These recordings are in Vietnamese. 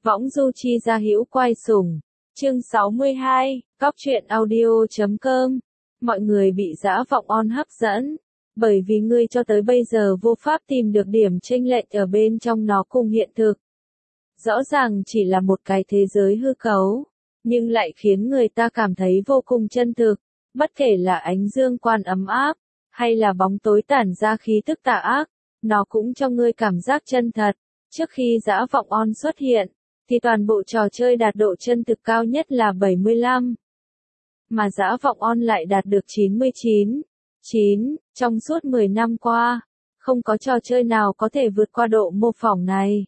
Võng du chi gia hữu quay sủng. Chương 62, Cóc truyện audio.com. Mọi người bị dã vọng on hấp dẫn, bởi vì ngươi cho tới bây giờ vô pháp tìm được điểm chênh lệch ở bên trong nó cùng hiện thực. Rõ ràng chỉ là một cái thế giới hư cấu, nhưng lại khiến người ta cảm thấy vô cùng chân thực, bất kể là ánh dương quang ấm áp, hay là bóng tối tản ra khí tức tà ác, nó cũng cho ngươi cảm giác chân thật. Trước khi dã vọng on xuất hiện, thì toàn bộ trò chơi đạt độ chân thực cao nhất là 75. Mà dã vọng on lại đạt được 99. Trong suốt 10 năm qua, không có trò chơi nào có thể vượt qua độ mô phỏng này.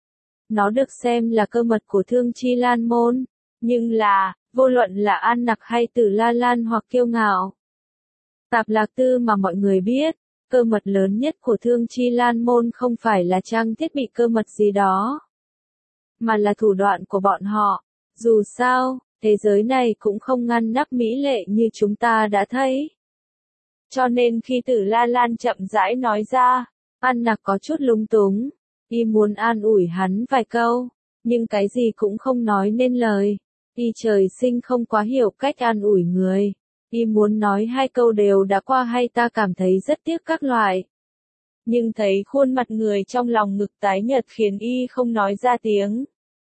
Nó được xem là cơ mật của Thương Chi Lan Môn, nhưng là, vô luận là An Nặc hay Tử La Lan hoặc Kiêu Ngạo, Tạp Lạc Tư mà mọi người biết, cơ mật lớn nhất của Thương Chi Lan Môn không phải là trang thiết bị cơ mật gì đó, mà là thủ đoạn của bọn họ. Dù sao, thế giới này cũng không ngăn nắp mỹ lệ như chúng ta đã thấy. Cho nên khi Tử La Lan chậm rãi nói ra, An Nặc có chút lúng túng, y muốn an ủi hắn vài câu, nhưng cái gì cũng không nói nên lời. Y trời sinh không quá hiểu cách an ủi người. Y muốn nói hai câu đều đã qua hay ta cảm thấy rất tiếc các loại. Nhưng thấy khuôn mặt người trong lòng ngực tái nhợt khiến y không nói ra tiếng.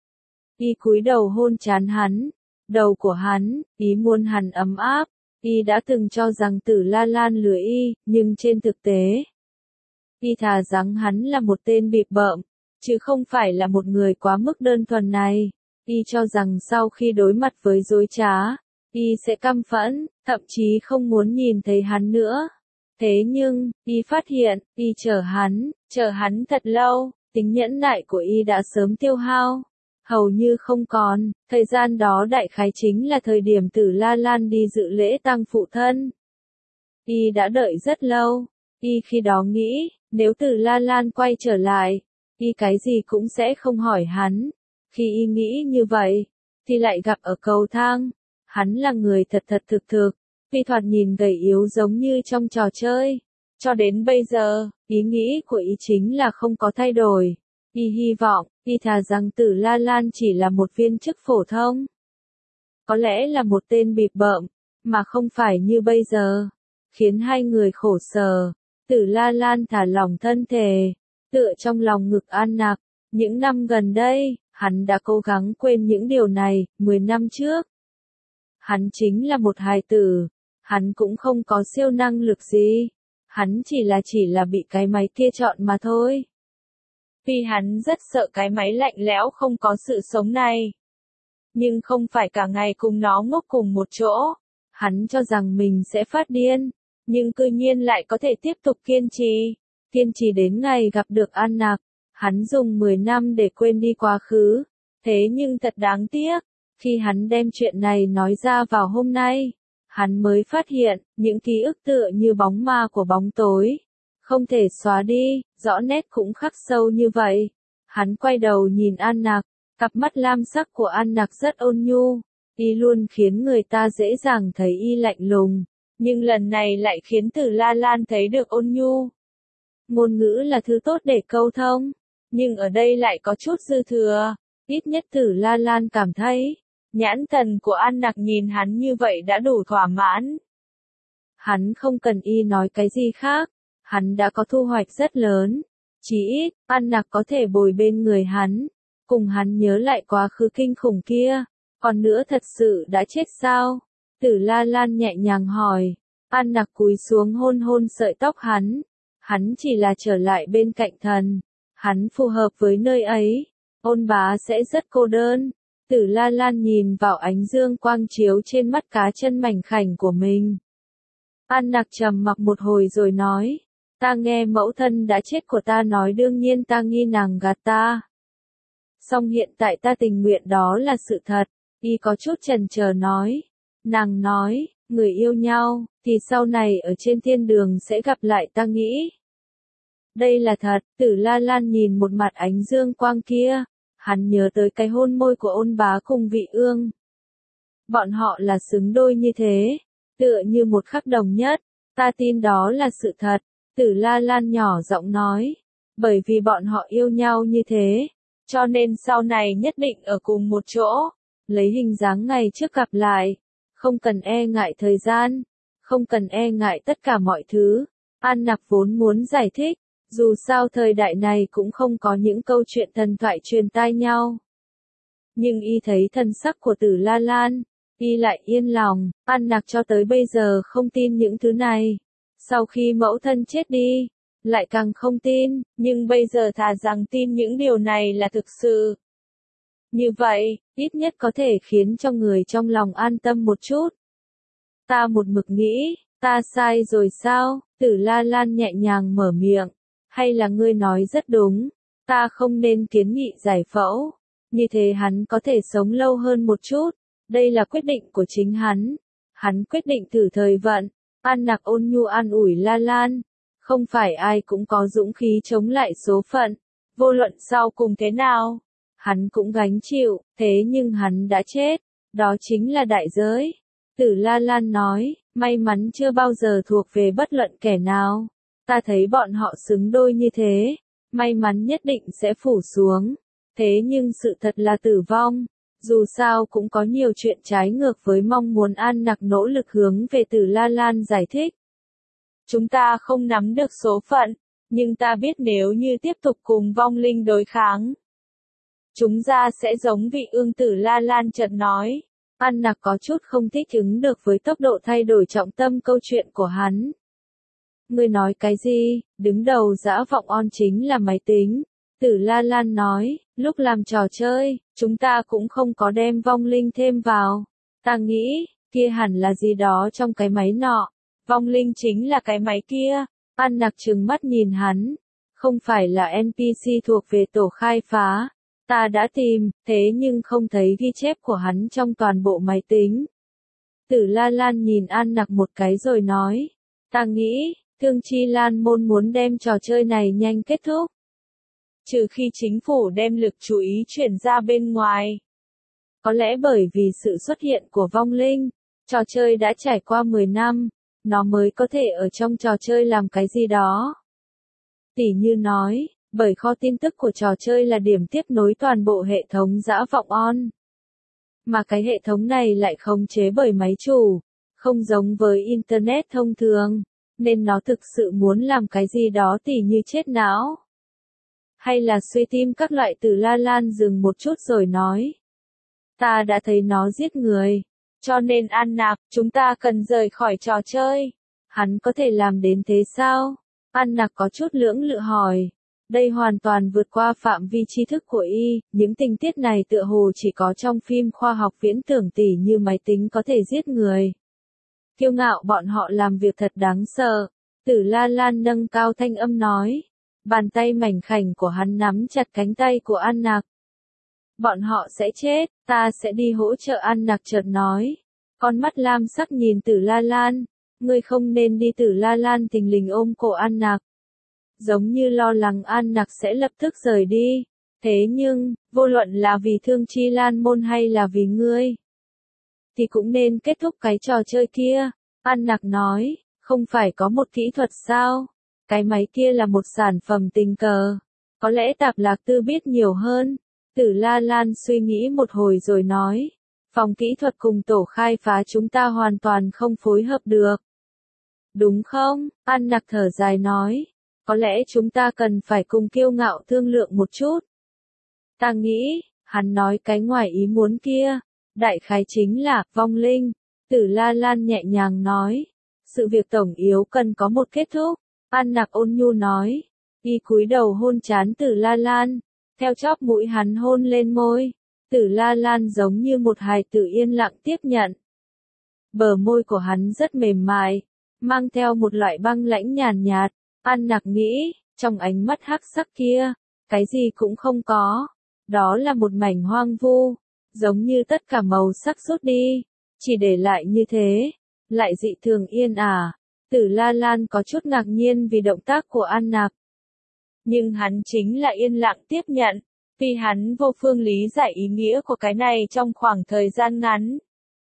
Y cúi đầu hôn trán hắn, đầu của hắn, ý muốn hắn ấm áp. Y đã từng cho rằng Tử La Lan lừa y, nhưng trên thực tế, y thà rằng hắn là một tên bịp bợm, chứ không phải là một người quá mức đơn thuần này. Y cho rằng sau khi đối mặt với dối trá, y sẽ căm phẫn, thậm chí không muốn nhìn thấy hắn nữa. Thế nhưng, y phát hiện, y chờ hắn thật lâu, tính nhẫn nại của y đã sớm tiêu hao, hầu như không còn. Thời gian đó đại khái chính là thời điểm Tử La Lan đi dự lễ tang phụ thân. Y đã đợi rất lâu, y khi đó nghĩ, nếu Tử La Lan quay trở lại, y cái gì cũng sẽ không hỏi hắn. Khi y nghĩ như vậy, thì lại gặp ở cầu thang. Hắn là người thật thực, tuy thoạt nhìn gầy yếu giống như trong trò chơi. Cho đến bây giờ, ý nghĩ của y chính là không có thay đổi. Y hy vọng, y thà rằng Tử La Lan chỉ là một viên chức phổ thông. Có lẽ là một tên bịp bợm, mà không phải như bây giờ. Khiến hai người khổ sở, Tử La Lan thả lỏng thân thể, tựa trong lòng ngực An Nặc. Những năm gần đây, hắn đã cố gắng quên những điều này. 10 năm trước, hắn chính là một hài tử, hắn cũng không có siêu năng lực gì, hắn chỉ là bị cái máy kia chọn mà thôi. Vì hắn rất sợ cái máy lạnh lẽo không có sự sống này, nhưng không phải cả ngày cùng nó ngốc cùng một chỗ. Hắn cho rằng mình sẽ phát điên, nhưng cư nhiên lại có thể tiếp tục kiên trì đến ngày gặp được An Nặc. Hắn dùng 10 năm để quên đi quá khứ, thế nhưng thật đáng tiếc, khi hắn đem chuyện này nói ra vào hôm nay, hắn mới phát hiện, những ký ức tựa như bóng ma của bóng tối, không thể xóa đi, rõ nét cũng khắc sâu như vậy. Hắn quay đầu nhìn An Nặc, cặp mắt lam sắc của An Nặc rất ôn nhu, y luôn khiến người ta dễ dàng thấy y lạnh lùng, nhưng lần này lại khiến Tử La Lan thấy được ôn nhu. Ngôn ngữ là thứ tốt để câu thông, nhưng ở đây lại có chút dư thừa. Ít nhất Tử La Lan cảm thấy, nhãn thần của An Nặc nhìn hắn như vậy đã đủ thỏa mãn. Hắn không cần y nói cái gì khác, hắn đã có thu hoạch rất lớn. Chí ít, An Nặc có thể bồi bên người hắn, cùng hắn nhớ lại quá khứ kinh khủng kia. Còn nữa thật sự đã chết sao? Tử La Lan nhẹ nhàng hỏi. An Nặc cúi xuống hôn hôn sợi tóc hắn. Hắn chỉ là trở lại bên cạnh thần. Hắn phù hợp với nơi ấy. Ôn bá sẽ rất cô đơn. Tử La Lan nhìn vào ánh dương quang chiếu trên mắt cá chân mảnh khảnh của mình. An Nặc trầm mặc một hồi rồi nói, ta nghe mẫu thân đã chết của ta nói, đương nhiên ta nghi nàng gạt ta. Song hiện tại ta tình nguyện đó là sự thật. Y có chút chần chờ nói. Nàng nói, người yêu nhau, thì sau này ở trên thiên đường sẽ gặp lại, ta nghĩ. Đây là thật. Tử La Lan nhìn một mặt ánh dương quang kia. Hắn nhớ tới cái hôn môi của Ôn bá cùng Vị Ương. Bọn họ là xứng đôi như thế, tựa như một khắc đồng nhất. Ta tin đó là sự thật. Tử La Lan nhỏ giọng nói. Bởi vì bọn họ yêu nhau như thế, cho nên sau này nhất định ở cùng một chỗ, lấy hình dáng ngày trước gặp lại, không cần e ngại thời gian, không cần e ngại tất cả mọi thứ. An Nặc vốn muốn giải thích, dù sao thời đại này cũng không có những câu chuyện thần thoại truyền tai nhau. Nhưng y thấy thần sắc của Tử La Lan, y lại yên lòng. An Nặc cho tới bây giờ không tin những thứ này. Sau khi mẫu thân chết đi, lại càng không tin, nhưng bây giờ thà rằng tin những điều này là thực sự. Như vậy, ít nhất có thể khiến cho người trong lòng an tâm một chút. Ta một mực nghĩ, ta sai rồi sao? Tử La Lan nhẹ nhàng mở miệng. Hay là ngươi nói rất đúng, ta không nên kiến nghị giải phẫu. Như thế hắn có thể sống lâu hơn một chút. Đây là quyết định của chính hắn. Hắn quyết định thử thời vận. An Nặc ôn nhu an ủi La Lan. Không phải ai cũng có dũng khí chống lại số phận. Vô luận sau cùng thế nào, hắn cũng gánh chịu, thế nhưng hắn đã chết. Đó chính là đại giới. Tử La Lan nói, may mắn chưa bao giờ thuộc về bất luận kẻ nào. Ta thấy bọn họ xứng đôi như thế, may mắn nhất định sẽ phủ xuống. Thế nhưng sự thật là tử vong. Dù sao cũng có nhiều chuyện trái ngược với mong muốn. An Nặc nỗ lực hướng về Tử La Lan giải thích. Chúng ta không nắm được số phận, nhưng ta biết nếu như tiếp tục cùng vong linh đối kháng, chúng ta sẽ giống vị ương. Tử La Lan chợt nói. An Nặc có chút không thích ứng được với tốc độ thay đổi trọng tâm câu chuyện của hắn. Ngươi nói cái gì? Đứng đầu dã vọng on chính là máy tính. Tử La Lan nói, lúc làm trò chơi, chúng ta cũng không có đem vong linh thêm vào. Ta nghĩ, kia hẳn là gì đó trong cái máy nọ. Vong linh chính là cái máy kia. An Nặc trừng mắt nhìn hắn. Không phải là NPC thuộc về tổ khai phá. Ta đã tìm, thế nhưng không thấy ghi chép của hắn trong toàn bộ máy tính. Tử La Lan nhìn An Nặc một cái rồi nói. Ta nghĩ, Thương Chi Lan môn muốn đem trò chơi này nhanh kết thúc. Trừ khi chính phủ đem lực chú ý chuyển ra bên ngoài. Có lẽ bởi vì sự xuất hiện của vong linh, trò chơi đã trải qua 10 năm, nó mới có thể ở trong trò chơi làm cái gì đó. Tỉ như nói, bởi kho tin tức của trò chơi là điểm tiếp nối toàn bộ hệ thống dã vọng on. Mà cái hệ thống này lại khống chế bởi máy chủ, không giống với Internet thông thường, nên nó thực sự muốn làm cái gì đó tỉ như chết não. Hay là suy tim các loại. Tử La Lan dừng một chút rồi nói. Ta đã thấy nó giết người, cho nên An Nặc, chúng ta cần rời khỏi trò chơi. Hắn có thể làm đến thế sao? An Nặc có chút lưỡng lự hỏi. Đây hoàn toàn vượt qua phạm vi tri thức của y, những tình tiết này tựa hồ chỉ có trong phim khoa học viễn tưởng tỉ như máy tính có thể giết người. Kiêu ngạo bọn họ làm việc thật đáng sợ. Tử La Lan nâng cao thanh âm nói. Bàn tay mảnh khảnh của hắn nắm chặt cánh tay của An Nặc. Bọn họ sẽ chết, ta sẽ đi hỗ trợ. An Nặc chợt nói. Con mắt lam sắc nhìn Tử La Lan. Ngươi không nên đi. Tử La Lan thình lình ôm cổ An Nặc. Giống như lo lắng An Nặc sẽ lập tức rời đi. Thế nhưng, vô luận là vì Thương Chi Lan môn hay là vì ngươi, thì cũng nên kết thúc cái trò chơi kia. An Nặc nói, không phải có một kỹ thuật sao? Cái máy kia là một sản phẩm tình cờ. Có lẽ Tạp Lạc Tư biết nhiều hơn. Tử La Lan suy nghĩ một hồi rồi nói. Phòng kỹ thuật cùng tổ khai phá chúng ta hoàn toàn không phối hợp được. Đúng không? An Nặc thở dài nói. Có lẽ chúng ta cần phải cùng Kiêu Ngạo thương lượng một chút. Ta nghĩ, hắn nói cái ngoài ý muốn kia, đại khái chính là vong linh. Tử La Lan nhẹ nhàng nói. Sự việc tổng yếu cần có một kết thúc. An Nặc ôn nhu nói. Y cúi đầu hôn trán Tử La Lan. Theo chóp mũi hắn hôn lên môi. Tử La Lan giống như một hài tử yên lặng tiếp nhận. Bờ môi của hắn rất mềm mại, mang theo một loại băng lãnh nhàn nhạt. An Nặc nghĩ, trong ánh mắt hắc sắc kia, cái gì cũng không có. Đó là một mảnh hoang vu, giống như tất cả màu sắc rút đi, chỉ để lại như thế, lại dị thường yên ả. Tử La Lan có chút ngạc nhiên vì động tác của An Nặc. Nhưng hắn chính là yên lặng tiếp nhận, vì hắn vô phương lý giải ý nghĩa của cái này trong khoảng thời gian ngắn.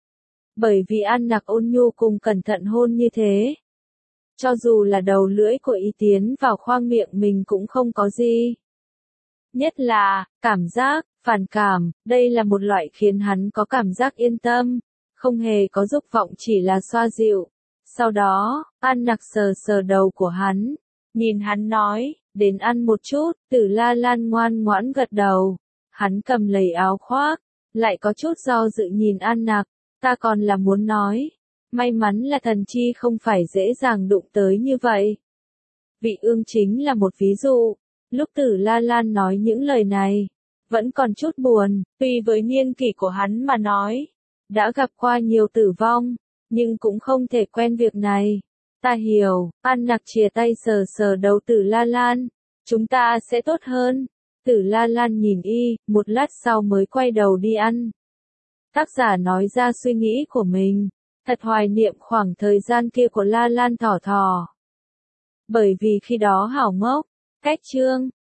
Bởi vì An Nặc ôn nhu cùng cẩn thận hôn như thế. Cho dù là đầu lưỡi của y tiến vào khoang miệng mình cũng không có gì. Nhất là, cảm giác, phản cảm, đây là một loại khiến hắn có cảm giác yên tâm, không hề có dục vọng chỉ là xoa dịu. Sau đó, An Nặc sờ sờ đầu của hắn, nhìn hắn nói, đến ăn một chút, Tử La Lan ngoan ngoãn gật đầu. Hắn cầm lấy áo khoác, lại có chút do dự nhìn An Nặc, ta còn là muốn nói, may mắn là thần chi không phải dễ dàng đụng tới như vậy. Vị Ương chính là một ví dụ, lúc Tử La Lan nói những lời này, vẫn còn chút buồn, tuy với niên kỷ của hắn mà nói, đã gặp qua nhiều tử vong, nhưng cũng không thể quen việc này. Ta hiểu, An Nặc chìa tay sờ sờ đầu Tử La Lan, chúng ta sẽ tốt hơn. Tử La Lan nhìn y, một lát sau mới quay đầu đi ăn. Tác giả nói ra suy nghĩ của mình, thật hoài niệm khoảng thời gian kia của La Lan thỏ thỏ. Bởi vì khi đó hảo ngốc, cách chương.